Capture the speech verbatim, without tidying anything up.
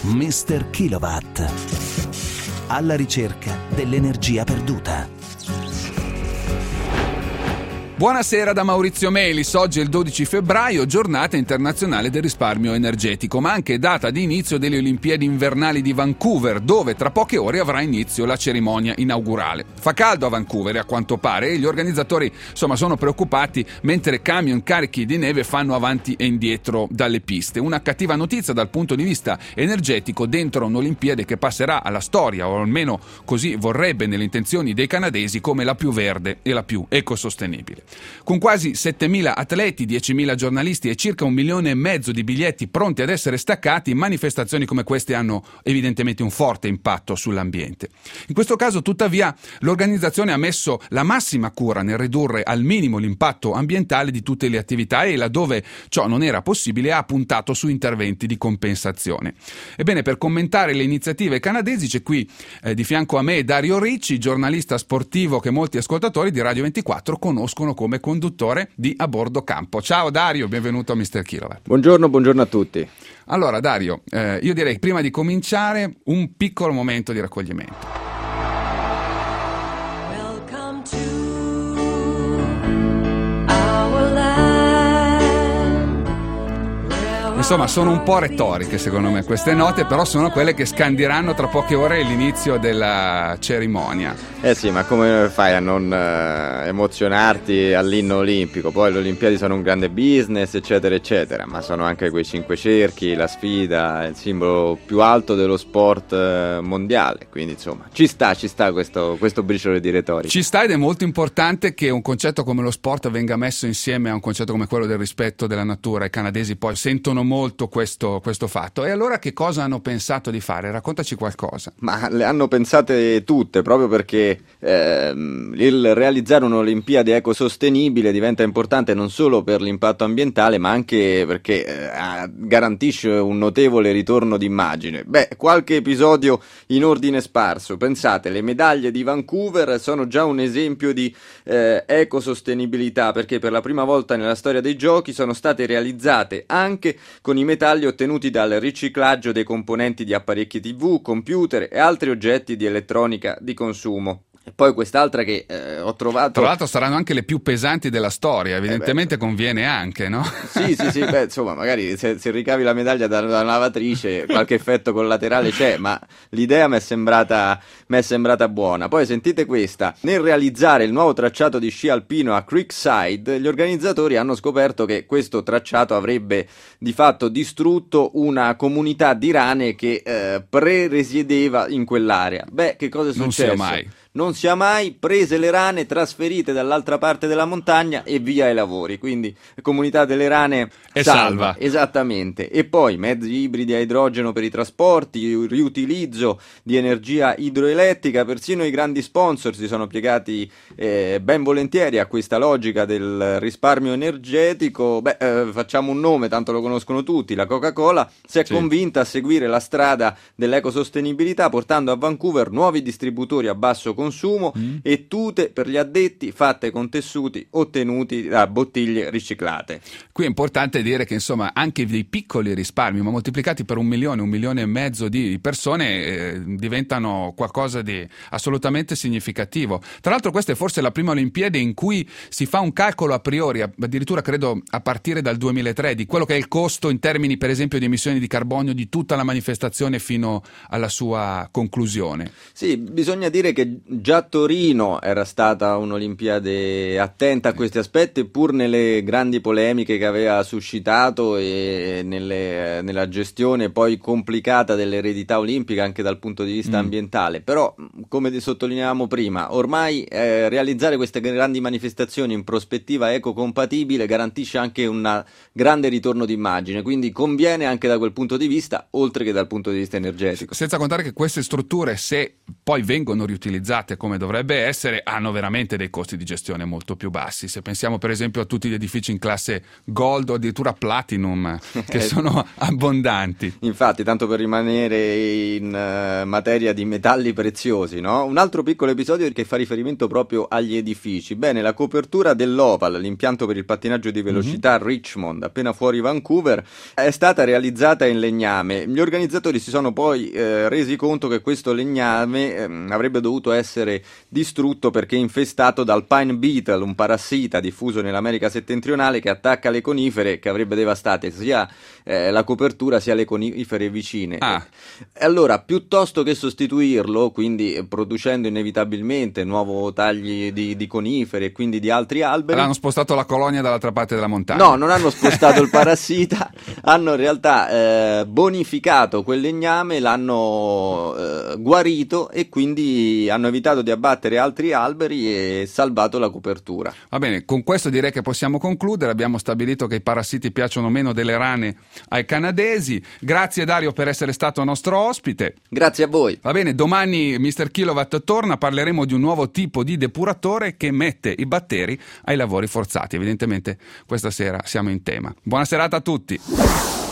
mister Kilowatt. Alla ricerca dell'energia perduta. Buonasera da Maurizio Melis. Oggi è il dodici febbraio, giornata internazionale del risparmio energetico, ma anche data di inizio delle Olimpiadi invernali di Vancouver, dove tra poche ore avrà inizio la cerimonia inaugurale. Fa caldo a Vancouver, a quanto pare, e gli organizzatori insomma sono preoccupati mentre camion carichi di neve fanno avanti e indietro dalle piste. Una cattiva notizia dal punto di vista energetico dentro un'Olimpiade che passerà alla storia, o almeno così vorrebbe nelle intenzioni dei canadesi, come la più verde e la più ecosostenibile. Con quasi settemila atleti, diecimila giornalisti e circa un milione e mezzo di biglietti pronti ad essere staccati, manifestazioni come queste hanno evidentemente un forte impatto sull'ambiente. In questo caso, tuttavia, l'organizzazione ha messo la massima cura nel ridurre al minimo l'impatto ambientale di tutte le attività e, laddove ciò non era possibile, ha puntato su interventi di compensazione. Ebbene, per commentare le iniziative canadesi c'è qui eh, di fianco a me Dario Ricci, giornalista sportivo che molti ascoltatori di Radio ventiquattro conoscono come conduttore di A Bordo Campo. Ciao Dario, benvenuto a mister Kilowatt. Buongiorno, buongiorno a tutti. Allora Dario, eh, io direi prima di cominciare un piccolo momento di raccoglimento. Insomma, sono un po' retoriche secondo me queste note, però sono quelle che scandiranno tra poche ore l'inizio della cerimonia. Eh sì, ma come fai a non uh, emozionarti all'inno olimpico? Poi le Olimpiadi sono un grande business, eccetera, eccetera, ma sono anche quei cinque cerchi, la sfida, il simbolo più alto dello sport uh, mondiale. Quindi, insomma, ci sta, ci sta questo, questo briciolo di retorica. Ci sta, ed è molto importante che un concetto come lo sport venga messo insieme a un concetto come quello del rispetto della natura. I canadesi poi sentono molto questo, questo fatto. E allora che cosa hanno pensato di fare? Raccontaci qualcosa. Ma le hanno pensate tutte, proprio perché ehm, il realizzare un'Olimpiade ecosostenibile diventa importante non solo per l'impatto ambientale, ma anche perché eh, garantisce un notevole ritorno d'immagine. Beh, qualche episodio in ordine sparso. Pensate, le medaglie di Vancouver sono già un esempio di eh, ecosostenibilità, perché per la prima volta nella storia dei giochi sono state realizzate anche con i metalli ottenuti dal riciclaggio dei componenti di apparecchi tivù, computer e altri oggetti di elettronica di consumo. E poi quest'altra che eh, ho trovato... Tra l'altro saranno anche le più pesanti della storia, evidentemente eh beh, conviene anche, no? Sì, sì, sì, beh, insomma, magari se, se ricavi la medaglia da, da una lavatrice qualche effetto collaterale c'è, ma l'idea mi è sembrata, mi è sembrata buona. Poi sentite questa: nel realizzare il nuovo tracciato di sci alpino a Creekside, gli organizzatori hanno scoperto che questo tracciato avrebbe di fatto distrutto una comunità di rane che eh, pre-resiedeva in quell'area. Beh, che cosa è successo? Non sia mai. Non sia mai, prese le rane, trasferite dall'altra parte della montagna e via ai lavori. Quindi comunità delle rane e salva. salva. Esattamente. E poi mezzi ibridi a idrogeno per i trasporti, riutilizzo di energia idroelettrica. Persino i grandi sponsor si sono piegati eh, ben volentieri a questa logica del risparmio energetico. Beh, eh, facciamo un nome, tanto lo conoscono tutti: la Coca-Cola si è sì. convinta a seguire la strada dell'ecosostenibilità, portando a Vancouver nuovi distributori a basso consumo consumo mm. e tute per gli addetti fatte con tessuti ottenuti da bottiglie riciclate. Qui è importante dire che insomma anche dei piccoli risparmi, ma moltiplicati per un milione, un milione e mezzo di persone, eh, diventano qualcosa di assolutamente significativo. Tra l'altro questa è forse la prima Olimpiade in cui si fa un calcolo a priori, addirittura credo a partire dal duemilatré, di quello che è il costo in termini per esempio di emissioni di carbonio di tutta la manifestazione fino alla sua conclusione. Sì, bisogna dire che già Torino era stata un'Olimpiade attenta a questi aspetti, pur nelle grandi polemiche che aveva suscitato e nelle, nella gestione poi complicata dell'eredità olimpica anche dal punto di vista mm. ambientale. Però, come sottolineavamo prima, ormai eh, realizzare queste grandi manifestazioni in prospettiva ecocompatibile garantisce anche un grande ritorno d'immagine, quindi conviene anche da quel punto di vista, oltre che dal punto di vista energetico. Senza contare che queste strutture, se poi vengono riutilizzate fatte come dovrebbe essere, hanno veramente dei costi di gestione molto più bassi. Se pensiamo per esempio a tutti gli edifici in classe Gold o addirittura Platinum, che sono abbondanti. Infatti, tanto per rimanere in uh, materia di metalli preziosi, no? Un altro piccolo episodio che fa riferimento proprio agli edifici. Bene, la copertura dell'Oval, l'impianto per il pattinaggio di velocità mm-hmm. Richmond, appena fuori Vancouver, è stata realizzata in legname. Gli organizzatori si sono poi eh, resi conto che questo legname eh, avrebbe dovuto essere distrutto perché infestato dal pine beetle, un parassita diffuso nell'America settentrionale che attacca le conifere, che avrebbe devastate sia eh, la copertura sia le conifere vicine. Ah. E allora, piuttosto che sostituirlo, quindi producendo inevitabilmente nuovo tagli di, di conifere e quindi di altri alberi, hanno spostato la colonia dall'altra parte della montagna. No, non hanno spostato il parassita, hanno in realtà eh, bonificato quel legname, l'hanno eh, guarito e quindi hanno evitato di abbattere altri alberi e salvato la copertura. Va bene, con questo direi che possiamo concludere. Abbiamo stabilito che i parassiti piacciono meno delle rane ai canadesi. Grazie Dario per essere stato nostro ospite. Grazie a voi. Va bene, domani mister Kilowatt torna, parleremo di un nuovo tipo di depuratore che mette i batteri ai lavori forzati. Evidentemente questa sera siamo in tema. Buona serata a tutti.